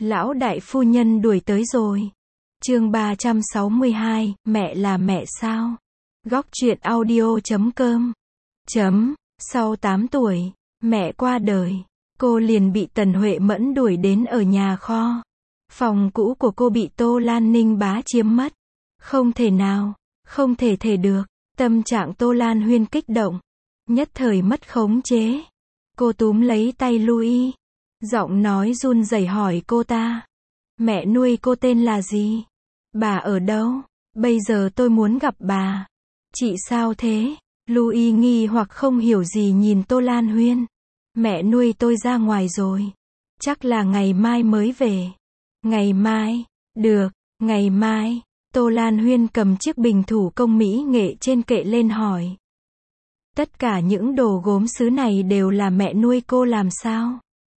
Lão đại phu nhân đuổi tới rồi. Chương 362, mẹ là mẹ sao? Góc truyện audio.com. Sau 8 tuổi, mẹ qua đời, cô liền bị Tần Huệ Mẫn đuổi đến ở nhà kho. Phòng cũ của cô bị Tô Lan Ninh bá chiếm mất. Không thể nào, không thể được. Tâm trạng Tô Lan Huyên kích động, nhất thời mất khống chế. Cô túm lấy tay Louis, giọng nói run rẩy hỏi cô ta. Mẹ nuôi cô tên là gì? Bà ở đâu? Bây giờ tôi muốn gặp bà. Chị sao thế? Louis nghi hoặc không hiểu gì nhìn Tô Lan Huyên. Mẹ nuôi tôi ra ngoài rồi. Chắc là ngày mai mới về. Ngày mai? Được, ngày mai. Tô Lan Huyên cầm chiếc bình thủ công mỹ nghệ trên kệ lên hỏi. Tất cả những đồ gốm sứ này đều là mẹ nuôi cô làm sao?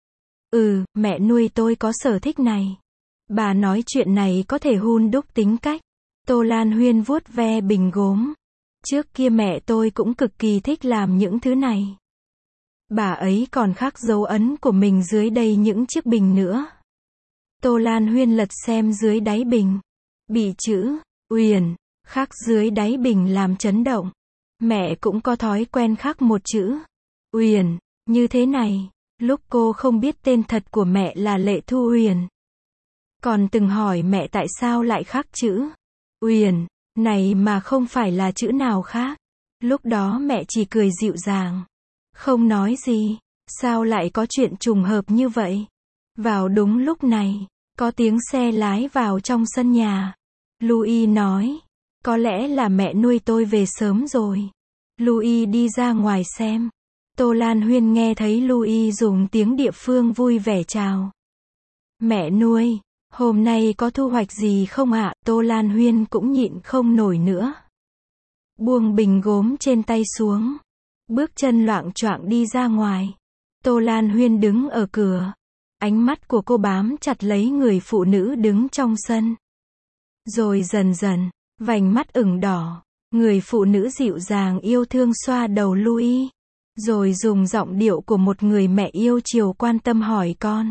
Mẹ nuôi tôi có sở thích này. Bà nói chuyện này có thể hun đúc tính cách. Tô Lan Huyên vuốt ve bình gốm. Trước kia mẹ tôi cũng cực kỳ thích làm những thứ này. Bà ấy còn khắc dấu ấn của mình dưới đây những chiếc bình nữa. Tô Lan Huyên lật xem dưới đáy bình. Bị chữ Uyển khắc dưới đáy bình làm chấn động. Mẹ cũng có thói quen khắc một chữ Uyển như thế này. Lúc cô không biết tên thật của mẹ là Lệ Thu Uyển, còn từng hỏi mẹ tại sao lại khắc chữ Uyển này mà không phải là chữ nào khác. Lúc đó mẹ chỉ cười dịu dàng, không nói gì. Sao lại có chuyện trùng hợp như vậy? Vào đúng lúc này, có tiếng xe lái vào trong sân nhà. Louis nói, có lẽ là mẹ nuôi tôi về sớm rồi. Louis đi ra ngoài xem. Tô Lan Huyên nghe thấy Louis dùng tiếng địa phương vui vẻ chào. Mẹ nuôi, hôm nay có thu hoạch gì không ạ? Tô Lan Huyên cũng nhịn không nổi nữa. Buông bình gốm trên tay xuống. Bước chân loạng choạng đi ra ngoài. Tô Lan Huyên đứng ở cửa. Ánh mắt của cô bám chặt lấy người phụ nữ đứng trong sân. Rồi dần dần, vành mắt ửng đỏ. Người phụ nữ dịu dàng yêu thương xoa đầu Louis. Rồi dùng giọng điệu của một người mẹ yêu chiều quan tâm hỏi con.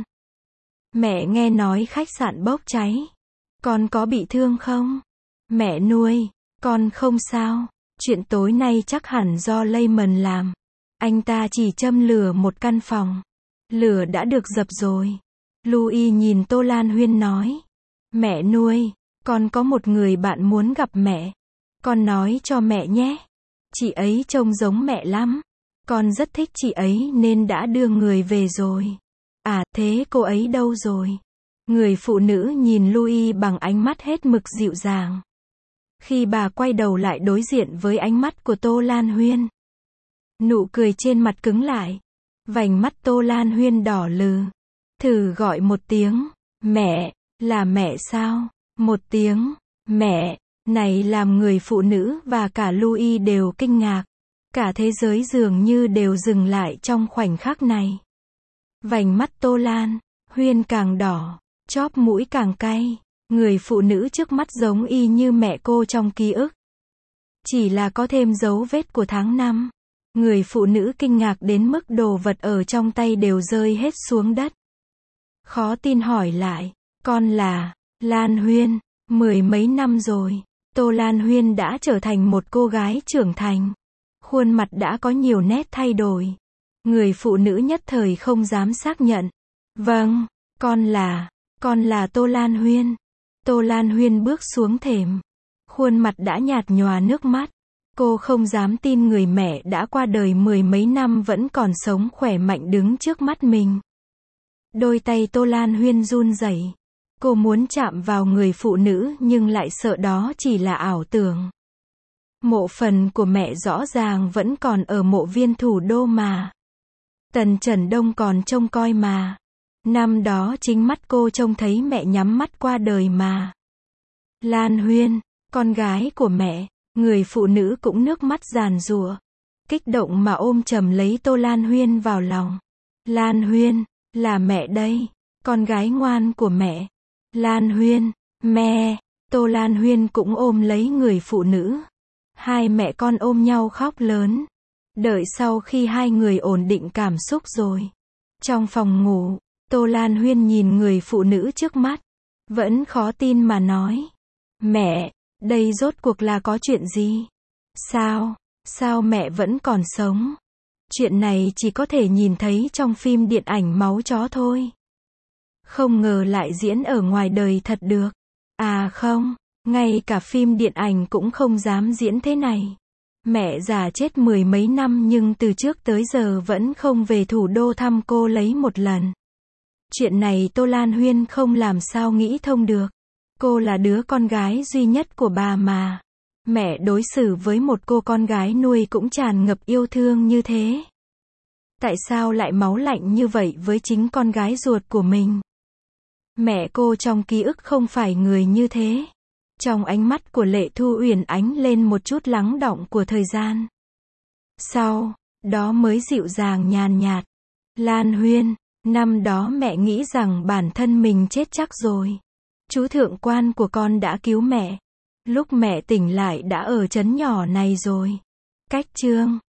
Mẹ nghe nói khách sạn bốc cháy. Con có bị thương không? Mẹ nuôi, con không sao. Chuyện tối nay chắc hẳn do Layman làm. Anh ta chỉ châm lửa một căn phòng. Lửa đã được dập rồi. Louis nhìn Tô Lan Huyên nói. Mẹ nuôi, con có một người bạn muốn gặp mẹ. Con nói cho mẹ nhé. Chị ấy trông giống mẹ lắm. Con rất thích chị ấy nên đã đưa người về rồi. À, thế cô ấy đâu rồi? Người phụ nữ nhìn Louis bằng ánh mắt hết mực dịu dàng. Khi bà quay đầu lại đối diện với ánh mắt của Tô Lan Huyên, nụ cười trên mặt cứng lại. Vành mắt Tô Lan Huyên đỏ lừ. Thử gọi một tiếng, mẹ, là mẹ sao? Một tiếng, mẹ, này làm người phụ nữ và cả Louis đều kinh ngạc. Cả thế giới dường như đều dừng lại trong khoảnh khắc này. Vành mắt Tô Lan Huyên càng đỏ, chóp mũi càng cay. Người phụ nữ trước mắt giống y như mẹ cô trong ký ức. Chỉ là có thêm dấu vết của tháng năm. Người phụ nữ kinh ngạc đến mức đồ vật ở trong tay đều rơi hết xuống đất. Khó tin hỏi lại, con là Lan Huyên, 10 mấy năm rồi. Tô Lan Huyên đã trở thành một cô gái trưởng thành. Khuôn mặt đã có nhiều nét thay đổi. Người phụ nữ nhất thời không dám xác nhận. Vâng, con là Tô Lan Huyên. Tô Lan Huyên bước xuống thềm. Khuôn mặt đã nhạt nhòa nước mắt. Cô không dám tin người mẹ đã qua đời 10 mấy năm vẫn còn sống khỏe mạnh đứng trước mắt mình. Đôi tay Tô Lan Huyên run rẩy. Cô muốn chạm vào người phụ nữ nhưng lại sợ đó chỉ là ảo tưởng. Mộ phần của mẹ rõ ràng vẫn còn ở mộ viên thủ đô mà. Tần Trần Đông còn trông coi mà. Năm đó chính mắt cô trông thấy mẹ nhắm mắt qua đời mà. Lan Huyên, con gái của mẹ. Người phụ nữ cũng nước mắt giàn giụa. Kích động mà ôm chầm lấy Tô Lan Huyên vào lòng. Lan Huyên, là mẹ đây. Con gái ngoan của mẹ. Lan Huyên, mẹ. Tô Lan Huyên cũng ôm lấy người phụ nữ. Hai mẹ con ôm nhau khóc lớn. Đợi sau khi hai người ổn định cảm xúc rồi. Trong phòng ngủ, Tô Lan Huyên nhìn người phụ nữ trước mắt, vẫn khó tin mà nói. Mẹ, đây rốt cuộc là có chuyện gì? Sao mẹ vẫn còn sống? Chuyện này chỉ có thể nhìn thấy trong phim điện ảnh máu chó thôi. Không ngờ lại diễn ở ngoài đời thật được. À không, ngay cả phim điện ảnh cũng không dám diễn thế này. Mẹ già chết mười mấy năm nhưng từ trước tới giờ vẫn không về thủ đô thăm cô lấy một lần. Chuyện này Tô Lan Huyên không làm sao nghĩ thông được. Cô là đứa con gái duy nhất của bà mà. Mẹ đối xử với một cô con gái nuôi cũng tràn ngập yêu thương như thế. Tại sao lại máu lạnh như vậy với chính con gái ruột của mình? Mẹ cô trong ký ức không phải người như thế. Trong ánh mắt của Lệ Thu Uyển ánh lên một chút lắng đọng của thời gian. Sau đó mới dịu dàng nhàn nhạt. Lan Huyên, năm đó mẹ nghĩ rằng bản thân mình chết chắc rồi. Chú thượng quan của con đã cứu mẹ. Lúc mẹ tỉnh lại đã ở trấn nhỏ này rồi. Cách chương